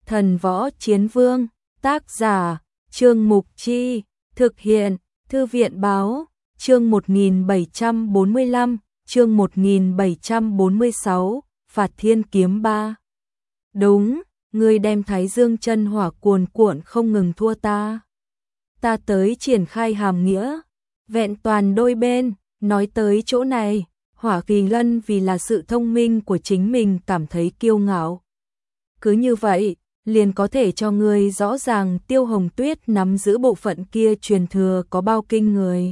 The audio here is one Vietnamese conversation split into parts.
Thần Võ Chiến Vương, tác giả, Trương Mục Chi, thực hiện, Thư viện Báo, chương 1745, chương 1746, Phạt Thiên Kiếm 3. Đúng, ngươi đem Thái Dương chân hỏa cuồn cuộn không ngừng thua ta. Ta tới triển khai hàm nghĩa, vẹn toàn đôi bên, nói tới chỗ này, Hỏa Kỳ Lân vì là sự thông minh của chính mình cảm thấy kiêu ngạo. Cứ như vậy, liền có thể cho ngươi rõ ràng Tiêu Hồng Tuyết nắm giữ bộ phận kia truyền thừa có bao kinh người.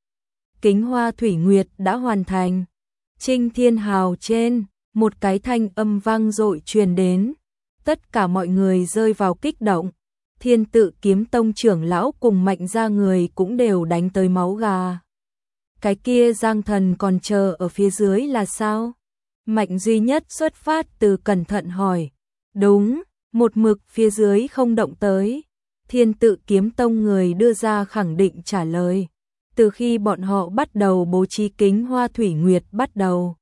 Kính Hoa Thủy Nguyệt đã hoàn thành. Trinh Thiên Hào trên, một cái thanh âm vang dội truyền đến. Tất cả mọi người rơi vào kích động. Thiên Tự Kiếm Tông trưởng lão cùng Mạnh gia người cũng đều đánh tới máu gà. Cái kia Giang Thần còn chờ ở phía dưới là sao? Mạnh duy nhất xuất phát từ cẩn thận hỏi. Đúng, một mực phía dưới không động tới. Thiên Tự Kiếm Tông người đưa ra khẳng định trả lời. Từ khi bọn họ bắt đầu bố trí Kính Hoa Thủy Nguyệt bắt đầu,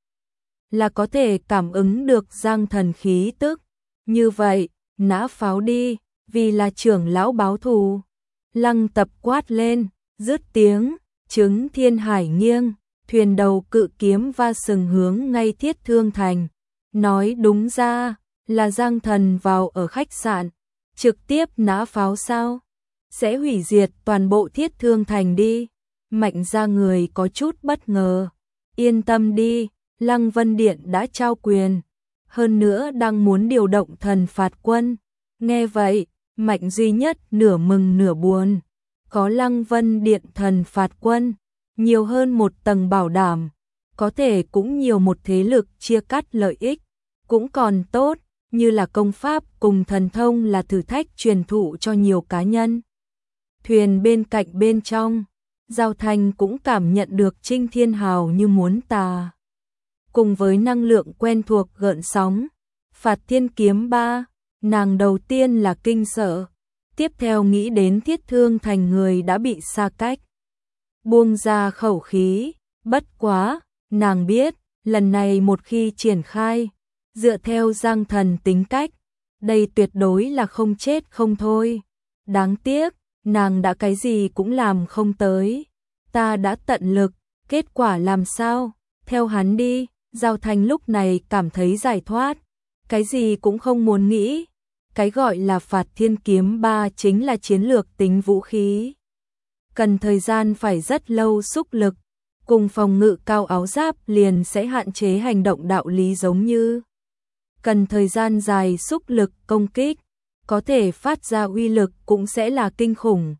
là có thể cảm ứng được Giang Thần khí tức. Như vậy, nã pháo đi, vì là trưởng lão báo thù. Lăng Tập quát lên, dứt tiếng, trứng thiên hải nghiêng, thuyền đầu cự kiếm va sừng hướng ngay Thiết Thương Thành. Nói đúng ra, là Giang Thần vào ở khách sạn, trực tiếp nã pháo sao? Sẽ hủy diệt toàn bộ Thiết Thương Thành đi. Mạnh gia người có chút bất ngờ. Yên tâm đi, Lăng Vân Điện đã trao quyền. Hơn nữa đang muốn điều động thần phạt quân. Nghe vậy, Mạnh duy nhất nửa mừng nửa buồn. Có Lăng Vân Điện thần phạt quân, nhiều hơn một tầng bảo đảm. Có thể cũng nhiều một thế lực chia cắt lợi ích. Cũng còn tốt, như là công pháp cùng thần thông là thử thách truyền thụ cho nhiều cá nhân. Thuyền bên cạnh bên trong, Giao Thanh cũng cảm nhận được Trinh Thiên Hào như muốn tà. Cùng với năng lượng quen thuộc gợn sóng, Phạt Thiên Kiếm 3, nàng đầu tiên là kinh sợ, tiếp theo nghĩ đến Thiết Thương Thành người đã bị xa cách. Buông ra khẩu khí, bất quá, nàng biết, lần này một khi triển khai, dựa theo Giang Thần tính cách, đây tuyệt đối là không chết không thôi. Đáng tiếc, nàng đã cái gì cũng làm không tới. Ta đã tận lực, kết quả làm sao? Theo hắn đi. Giao Thanh lúc này cảm thấy giải thoát, cái gì cũng không muốn nghĩ. Cái gọi là Phạt Thiên Kiếm 3 chính là chiến lược tính vũ khí. Cần thời gian phải rất lâu xúc lực, cùng phòng ngự cao áo giáp liền sẽ hạn chế hành động đạo lý giống như. Cần thời gian dài xúc lực công kích, có thể phát ra uy lực cũng sẽ là kinh khủng.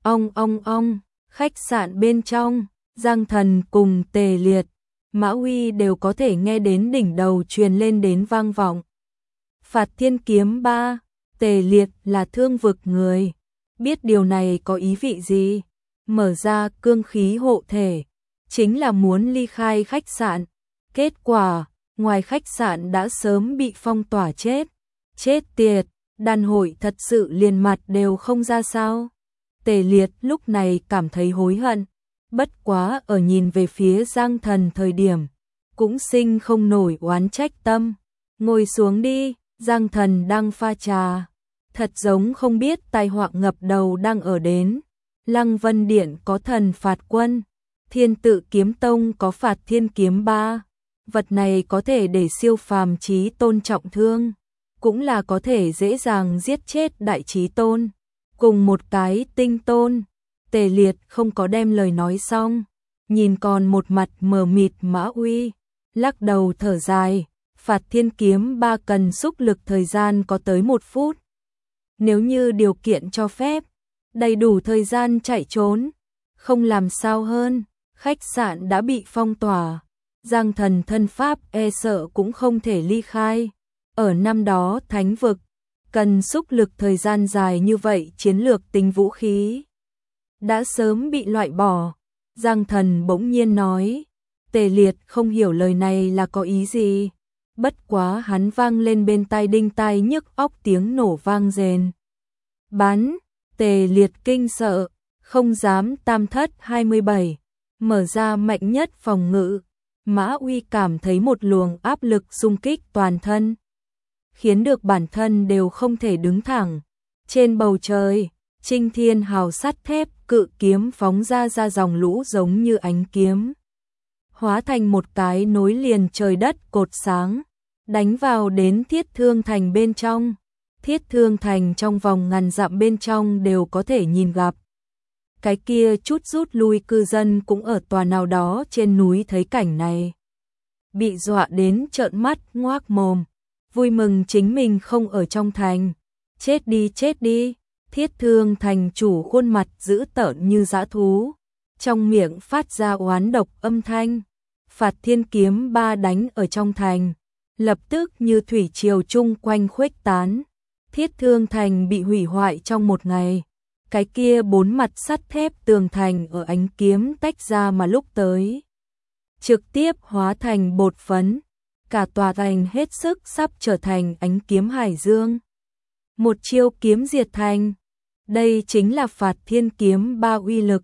Ong, khách sạn bên trong, Giang Thần cùng Tề Liệt, Mã Uy đều có thể nghe đến đỉnh đầu truyền lên đến vang vọng. Phạt Thiên Kiếm 3, Tề Liệt là thương vực người, biết điều này có ý vị gì, mở ra cương khí hộ thể, chính là muốn ly khai khách sạn. Kết quả, ngoài khách sạn đã sớm bị phong tỏa chết. Chết tiệt, đàn hội thật sự liền mặt đều không ra sao. Tề Liệt lúc này cảm thấy hối hận. Bất quá ở nhìn về phía Giang Thần thời điểm, cũng sinh không nổi oán trách tâm. Ngồi xuống đi, Giang Thần đang pha trà. Thật giống không biết tai họa ngập đầu đang ở đến. Lăng Vân Điện có thần phạt quân, Thiên Tự Kiếm Tông có Phạt Thiên Kiếm 3. Vật này có thể để siêu phàm chí tôn trọng thương, cũng là có thể dễ dàng giết chết đại chí tôn. Cùng một cái tinh tôn. Tề Liệt không có đem lời nói xong, nhìn còn một mặt mờ mịt Mã Uy, lắc đầu thở dài. Phạt Thiên Kiếm 3 cần xúc lực thời gian có tới 1 phút. Nếu như điều kiện cho phép, đầy đủ thời gian chạy trốn, không làm sao hơn. Khách sạn đã bị phong tỏa, Giang Thần thân pháp e sợ cũng không thể ly khai. Ở năm đó thánh vực, cần xúc lực thời gian dài như vậy chiến lược tính vũ khí đã sớm bị loại bỏ. Giang Thần bỗng nhiên nói. Tề Liệt không hiểu lời này là có ý gì. Bất quá hắn vang lên bên tai đinh tai nhức óc tiếng nổ vang rền. Bắn, Tề Liệt kinh sợ, không dám tam thất 27, mở ra mạnh nhất phòng ngự. Mã Uy cảm thấy một luồng áp lực xung kích toàn thân. khiến được bản thân đều không thể đứng thẳng. Trên bầu trời, Trinh Thiên Hào sắt thép cự kiếm phóng ra dòng lũ giống như ánh kiếm, hóa thành một cái nối liền trời đất cột sáng, đánh vào đến Thiết Thương Thành bên trong. Thiết Thương Thành trong vòng ngàn dặm bên trong đều có thể nhìn gặp. Cái kia chút rút lui cư dân cũng ở tòa nào đó trên núi thấy cảnh này, bị dọa đến trợn mắt ngoác mồm, vui mừng chính mình không ở trong thành. Chết đi, chết đi. Thiết Thương Thành chủ khuôn mặt dữ tợn như dã thú, trong miệng phát ra oán độc âm thanh. Phạt Thiên Kiếm Ba đánh ở trong thành, lập tức như thủy triều chung quanh khuếch tán. Thiết Thương Thành bị hủy hoại trong một ngày. Cái kia 4 mặt sắt thép tường thành ở ánh kiếm tách ra mà lúc tới, trực tiếp hóa thành bột phấn. Cả tòa thành hết sức sắp trở thành ánh kiếm hải dương. Một chiêu kiếm diệt thành. Đây chính là Phạt Thiên Kiếm Ba uy lực.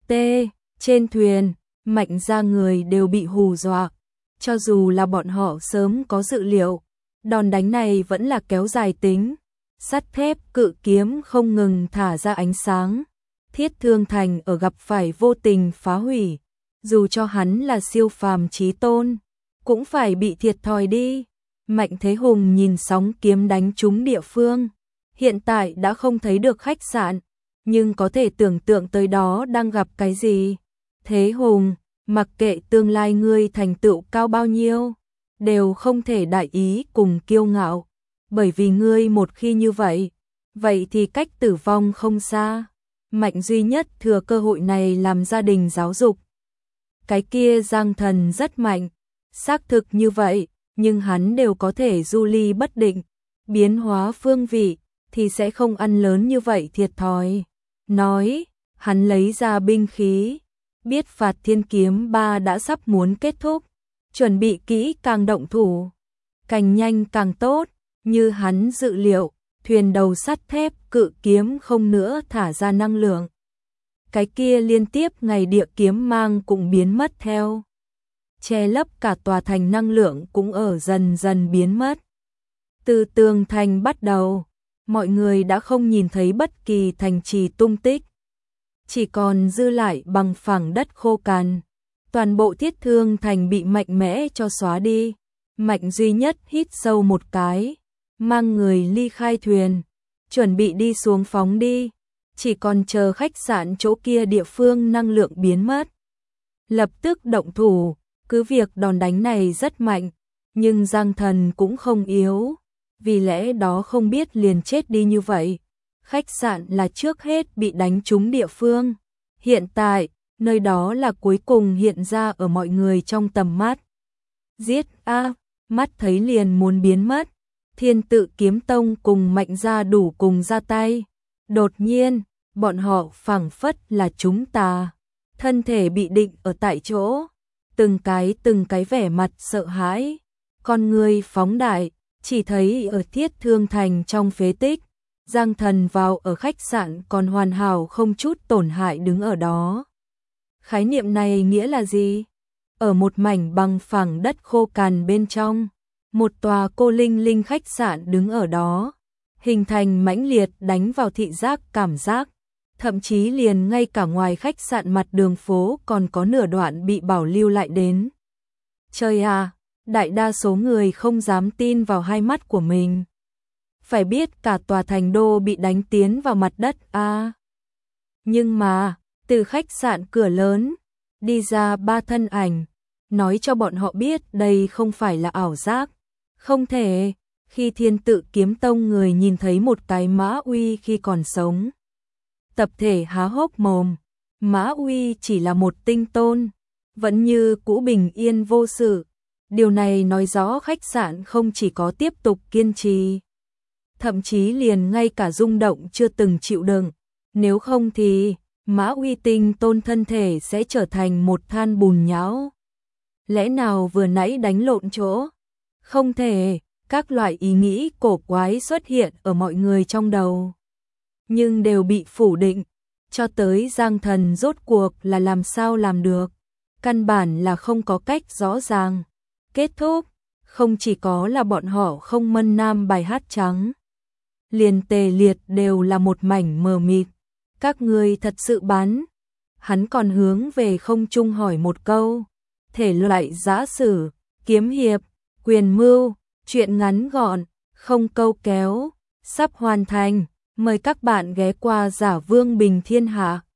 Trên thuyền, Mạnh gia người đều bị hù dọa. Cho dù là bọn họ sớm có dự liệu, đòn đánh này vẫn là kéo dài tính. Sắt thép cự kiếm không ngừng thả ra ánh sáng. Thiết Thương Thành ở gặp phải vô tình phá hủy, dù cho hắn là siêu phàm chí tôn, cũng phải bị thiệt thòi đi. Mạnh Thế Hùng nhìn sóng kiếm đánh trúng địa phương, hiện tại đã không thấy được khách sạn, nhưng có thể tưởng tượng tới đó đang gặp cái gì. Thế Hùng, mặc kệ tương lai ngươi thành tựu cao bao nhiêu, đều không thể đại ý cùng kiêu ngạo, bởi vì ngươi một khi như vậy, vậy thì cách tử vong không xa. Mạnh duy nhất thừa cơ hội này làm gia đình giáo dục. Cái kia Giang Thần rất mạnh, xác thực như vậy, nhưng hắn đều có thể du ly bất định, biến hóa phương vị, thì sẽ không ăn lớn như vậy thiệt thòi. Nói, hắn lấy ra binh khí, biết Phạt Thiên Kiếm Ba đã sắp muốn kết thúc, chuẩn bị kỹ càng động thủ, càng nhanh càng tốt. Như hắn dự liệu, thuyền đầu sắt thép cự kiếm không nữa thả ra năng lượng. Cái kia liên tiếp ngày địa kiếm mang cũng biến mất theo. Che lấp cả tòa thành năng lượng cũng ở dần dần biến mất. Từ tường thành bắt đầu, mọi người đã không nhìn thấy bất kỳ thành trì tung tích. Chỉ còn dư lại bằng phẳng đất khô cằn. Toàn bộ Thiết Thương Thành bị mạnh mẽ cho xóa đi. Mạnh duy nhất hít sâu một cái, mang người ly khai thuyền, chuẩn bị đi xuống phóng đi, chỉ còn chờ khách sạn chỗ kia địa phương năng lượng biến mất. Lập tức động thủ, cứ việc đòn đánh này rất mạnh, nhưng Giang Thần cũng không yếu, vì lẽ đó không biết liền chết đi như vậy. Khách sạn là trước hết bị đánh trúng địa phương, hiện tại, nơi đó là cuối cùng hiện ra ở mọi người trong tầm mắt. Giết a, mắt thấy liền muốn biến mất. Thiên Tự Kiếm Tông cùng Mạnh gia đủ cùng ra tay. Đột nhiên, bọn họ phảng phất là chúng ta, thân thể bị định ở tại chỗ, từng cái vẻ mặt sợ hãi, con người phóng đại, chỉ thấy ở Thiết Thương Thành trong phế tích, Giang Thần vào ở khách sạn còn hoàn hảo không chút tổn hại đứng ở đó. Khái niệm này nghĩa là gì? Ở một mảnh bằng phẳng đất khô cằn bên trong, một tòa cô linh linh khách sạn đứng ở đó, hình thành mãnh liệt đánh vào thị giác cảm giác, thậm chí liền ngay cả ngoài khách sạn mặt đường phố còn có nửa đoạn bị bảo lưu lại đến. Trời à, đại đa số người không dám tin vào hai mắt của mình. Phải biết cả tòa thành đô bị đánh tiến vào mặt đất a. Nhưng mà, từ khách sạn cửa lớn, đi ra 3 thân ảnh, nói cho bọn họ biết đây không phải là ảo giác. Không thể, khi Thiên Tự Kiếm Tông người nhìn thấy một cái Mã Uy khi còn sống. Tập thể há hốc mồm, Mã Uy chỉ là một tinh tôn, vẫn như cũ bình yên vô sự. Điều này nói rõ khách sạn không chỉ có tiếp tục kiên trì, thậm chí liền ngay cả rung động chưa từng chịu đựng. Nếu không thì, Mã Uy tinh tôn thân thể sẽ trở thành một than bùn nhão. Lẽ nào vừa nãy đánh lộn chỗ? Không thể, các loại ý nghĩ cổ quái xuất hiện ở mọi người trong đầu. Nhưng đều bị phủ định, cho tới Giang Thần rốt cuộc là làm sao làm được. Căn bản là không có cách rõ ràng. Kết thúc, không chỉ có là bọn họ không mân nam bài hát trắng. Liền Tề Liệt đều là một mảnh mờ mịt. Các ngươi thật sự bán. Hắn còn hướng về không trung hỏi một câu. Thể loại giã sử, kiếm hiệp, quyền mưu, truyện ngắn gọn, không câu kéo, sắp hoàn thành. Mời các bạn ghé qua Giả Vương Bình Thiên Hạ.